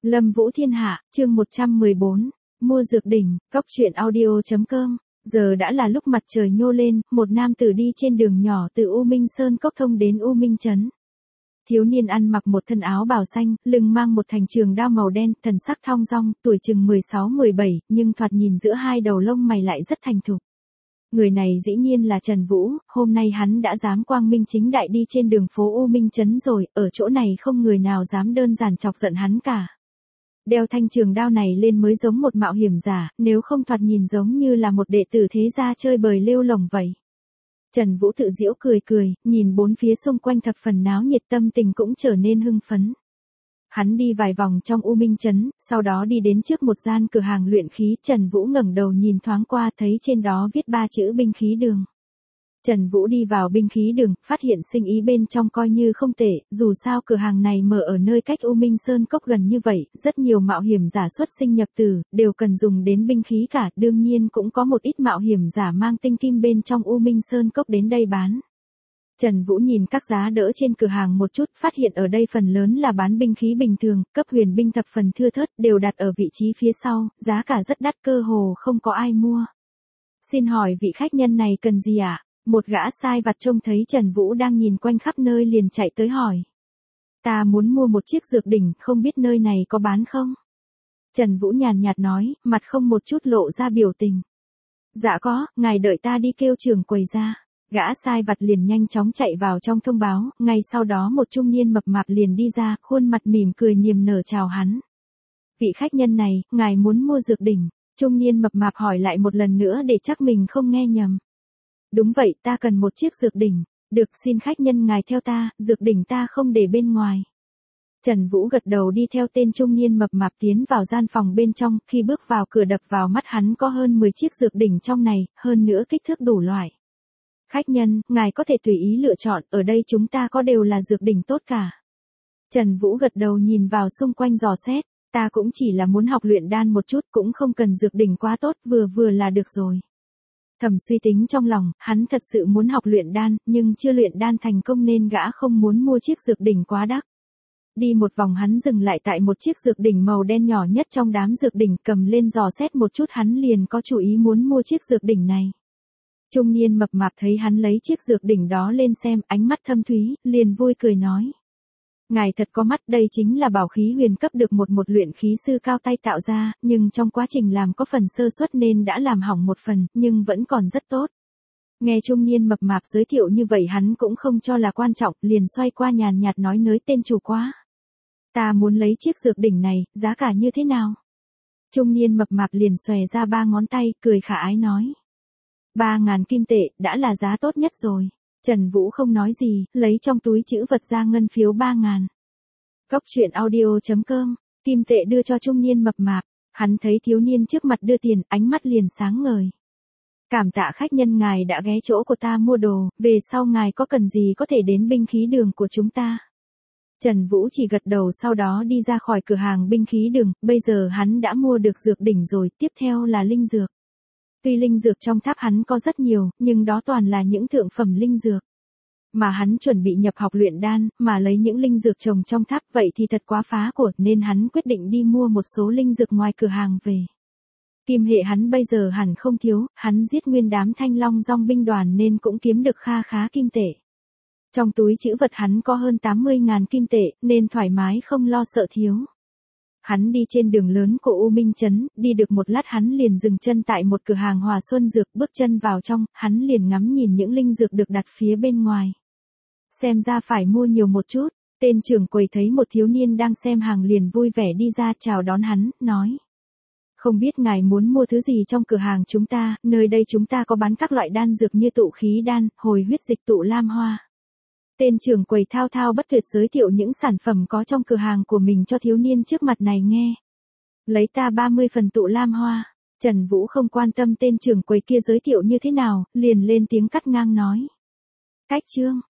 Lâm Vũ Thiên Hạ, chương 114, mua dược đỉnh, cóc truyện audio.com. Giờ đã là lúc mặt trời nhô lên, một nam tử đi trên đường nhỏ từ U Minh Sơn Cốc thông đến U Minh Trấn. Thiếu niên ăn mặc một thân áo bào xanh, lưng mang một thành trường đao màu đen, thần sắc thong dong, tuổi chừng 16-17, nhưng thoạt nhìn giữa hai đầu lông mày lại rất thành thục. Người này dĩ nhiên là Trần Vũ, hôm nay hắn đã dám quang minh chính đại đi trên đường phố U Minh Trấn rồi, ở chỗ này không người nào dám đơn giản chọc giận hắn cả. Đeo thanh trường đao này lên mới giống một mạo hiểm giả, nếu không thoạt nhìn giống như là một đệ tử thế gia chơi bời lêu lổng vậy. Trần Vũ tự giễu cười cười, nhìn bốn phía xung quanh thập phần náo nhiệt, tâm tình cũng trở nên hưng phấn. Hắn đi vài vòng trong U Minh Trấn, sau đó đi đến trước một gian cửa hàng luyện khí, Trần Vũ ngẩng đầu nhìn thoáng qua thấy trên đó viết 3 chữ binh khí đường. Trần Vũ đi vào binh khí đường, phát hiện sinh ý bên trong coi như không tệ, dù sao cửa hàng này mở ở nơi cách U Minh Sơn Cốc gần như vậy, rất nhiều mạo hiểm giả xuất sinh nhập tử, đều cần dùng đến binh khí cả, đương nhiên cũng có một ít mạo hiểm giả mang tinh kim bên trong U Minh Sơn Cốc đến đây bán. Trần Vũ nhìn các giá đỡ trên cửa hàng một chút, phát hiện ở đây phần lớn là bán binh khí bình thường, cấp huyền binh thập phần thưa thớt, đều đặt ở vị trí phía sau, giá cả rất đắt, cơ hồ không có ai mua. Xin hỏi vị khách nhân này cần gì ạ? Một gã sai vặt trông thấy Trần Vũ đang nhìn quanh khắp nơi liền chạy tới hỏi. Ta muốn mua một chiếc dược đỉnh, không biết nơi này có bán không? Trần Vũ nhàn nhạt nói, mặt không một chút lộ ra biểu tình. Dạ có, ngài đợi ta đi kêu trưởng quầy ra. Gã sai vặt liền nhanh chóng chạy vào trong thông báo, ngay sau đó một trung niên mập mạp liền đi ra, khuôn mặt mỉm cười niềm nở chào hắn. Vị khách nhân này, ngài muốn mua dược đỉnh? Trung niên mập mạp hỏi lại một lần nữa để chắc mình không nghe nhầm. Đúng vậy, ta cần một chiếc dược đỉnh. Được, xin khách nhân ngài theo ta, dược đỉnh ta không để bên ngoài. Trần Vũ gật đầu đi theo tên trung niên mập mạp tiến vào gian phòng bên trong, khi bước vào cửa đập vào mắt hắn có hơn 10 chiếc dược đỉnh trong này, hơn nữa kích thước đủ loại. Khách nhân, ngài có thể tùy ý lựa chọn, ở đây chúng ta có đều là dược đỉnh tốt cả. Trần Vũ gật đầu nhìn vào xung quanh dò xét, ta cũng chỉ là muốn học luyện đan một chút, cũng không cần dược đỉnh quá tốt, vừa vừa là được rồi. Thầm suy tính trong lòng, hắn thật sự muốn học luyện đan, nhưng chưa luyện đan thành công nên gã không muốn mua chiếc dược đỉnh quá đắt. Đi một vòng hắn dừng lại tại một chiếc dược đỉnh màu đen nhỏ nhất trong đám dược đỉnh, cầm lên dò xét một chút hắn liền có chủ ý muốn mua chiếc dược đỉnh này. Trung niên mập mạp thấy hắn lấy chiếc dược đỉnh đó lên xem, ánh mắt thâm thúy, liền vui cười nói. Ngài thật có mắt, đây chính là bảo khí huyền cấp được một luyện khí sư cao tay tạo ra, nhưng trong quá trình làm có phần sơ suất nên đã làm hỏng một phần, nhưng vẫn còn rất tốt. Nghe trung niên mập mạp giới thiệu như vậy hắn cũng không cho là quan trọng, liền xoay qua nhàn nhạt nói nới tên chủ quá. Ta muốn lấy chiếc dược đỉnh này, giá cả như thế nào? Trung niên mập mạp liền xòe ra 3 ngón tay, cười khả ái nói. 3.000 kim tệ, đã là giá tốt nhất rồi. Trần Vũ không nói gì, lấy trong túi trữ vật ra ngân phiếu 3.000. Cóc truyện audio.com, kim tệ đưa cho trung niên mập mạp, hắn thấy thiếu niên trước mặt đưa tiền, ánh mắt liền sáng ngời. Cảm tạ khách nhân ngài đã ghé chỗ của ta mua đồ, về sau ngài có cần gì có thể đến binh khí đường của chúng ta. Trần Vũ chỉ gật đầu sau đó đi ra khỏi cửa hàng binh khí đường, bây giờ hắn đã mua được dược đỉnh rồi, tiếp theo là linh dược. Tuy linh dược trong tháp hắn có rất nhiều, nhưng đó toàn là những thượng phẩm linh dược. Mà hắn chuẩn bị nhập học luyện đan, mà lấy những linh dược trồng trong tháp vậy thì thật quá phá của, nên hắn quyết định đi mua một số linh dược ngoài cửa hàng về. Kim hệ hắn bây giờ hẳn không thiếu, hắn giết nguyên đám thanh long dong binh đoàn nên cũng kiếm được kha khá kim tệ. Trong túi trữ vật hắn có hơn 80.000 kim tệ, nên thoải mái không lo sợ thiếu. Hắn đi trên đường lớn của U Minh Trấn, đi được một lát hắn liền dừng chân tại một cửa hàng Hòa Xuân Dược, bước chân vào trong, hắn liền ngắm nhìn những linh dược được đặt phía bên ngoài. Xem ra phải mua nhiều một chút, tên trưởng quầy thấy một thiếu niên đang xem hàng liền vui vẻ đi ra chào đón hắn, nói. Không biết ngài muốn mua thứ gì trong cửa hàng chúng ta, nơi đây chúng ta có bán các loại đan dược như tụ khí đan, hồi huyết dịch tụ lam hoa. Tên trưởng quầy thao thao bất tuyệt giới thiệu những sản phẩm có trong cửa hàng của mình cho thiếu niên trước mặt này nghe. Lấy ta 30 phần tụ lam hoa. Trần Vũ không quan tâm tên trưởng quầy kia giới thiệu như thế nào, liền lên tiếng cắt ngang nói. Cách chương.